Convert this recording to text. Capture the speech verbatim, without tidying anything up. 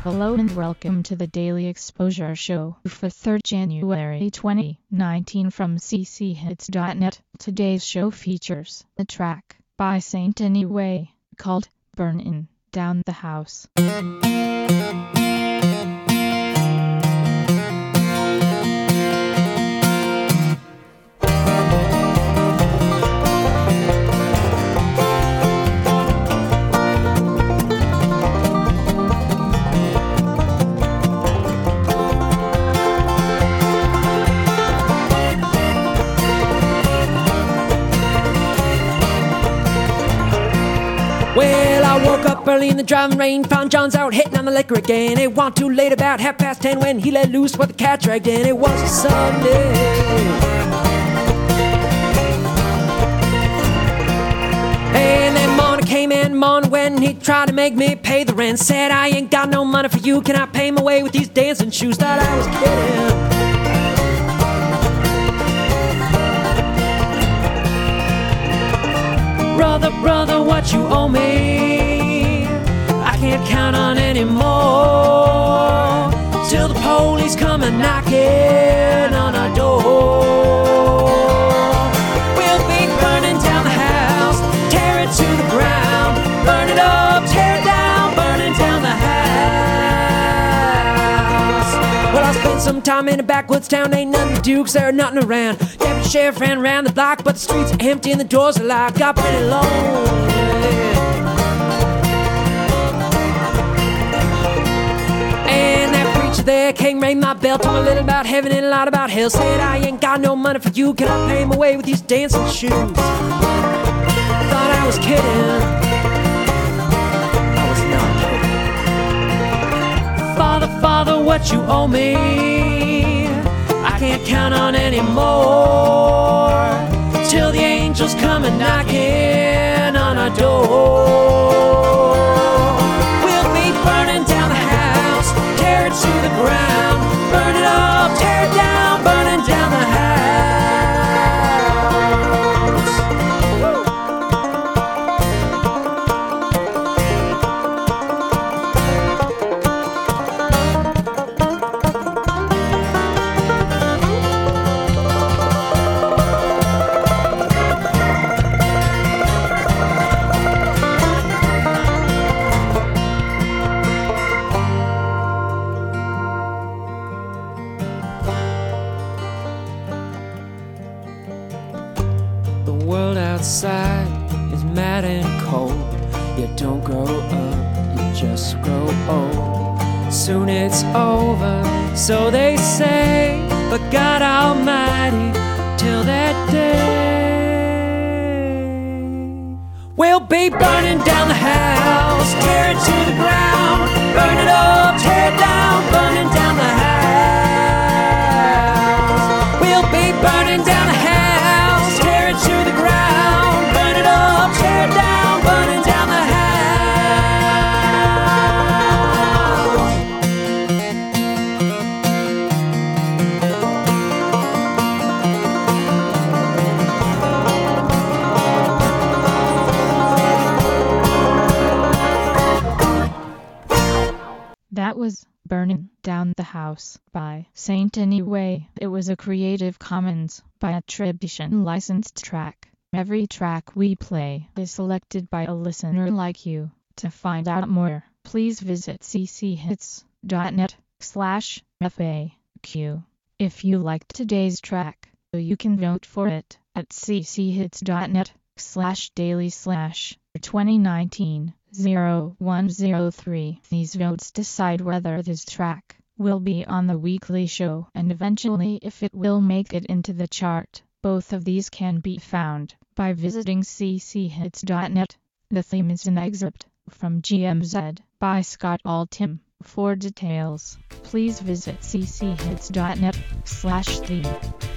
Hello and welcome to the Daily Exposure Show for third January twenty nineteen from c c hits dot net. Today's show features a track by Saint Anyway called Burnin' Down the House. Well, I woke up early in the driving rain, found John's out hitting on the liquor again. It wasn't too late, about half past ten, when he let loose what the cat dragged in. It was a Sunday. And then morning came in, morning when he tried to make me pay the rent. Said, I ain't got no money for you, can I pay my way with these dancing shoes? Thought I was kidding. Brother, brother, what you owe me, I can't count on anymore, till the police come a knocking on our door. We'll be burning down the house, tear it to the ground, burn it up, tear it down, burning down the house. Well, I spent some time in a backwoods town, ain't nothing to do 'cause there ain't nothing around. Deputy sheriff ran around the block, but the streets are empty and the doors are locked. Got pretty lonely. And that preacher there came ring my bell, told me a little about heaven and a lot about hell. Said, I ain't got no money for you, can I pay my way with these dancing shoes? Thought I was kidding. I was not kidding. Father, Father, what you owe me, I can't count on anymore, till the angels come a knocking on our door. We'll be burning down the house, tear it to the ground, burn it up, tear it down, burning down the house. The world outside is mad and cold. You don't grow up, you just grow old. Soon it's over, so they say, but God Almighty, till that day, we'll be burning down the house, tear it to the ground, burn it up, tear it down, burning down the house. We'll be burning down the house, to the ground, burn it up, tear it down, burning down the house. That was Burnin' Down the House by Saint Anyway. It was a Creative Commons by attribution licensed track. Every track we play is selected by a listener like you. To find out more, please visit c c hits dot net slash F A Q. If you liked today's track, you can vote for it at c c hits dot net slash daily slash twenty nineteen oh one oh three. These votes decide whether this track will be on the weekly show and eventually if it will make it into the chart. Both of these can be found by visiting c c hits dot net. The theme is an excerpt from G M Z by Scott Altham. For details, please visit c c hits dot net slash theme.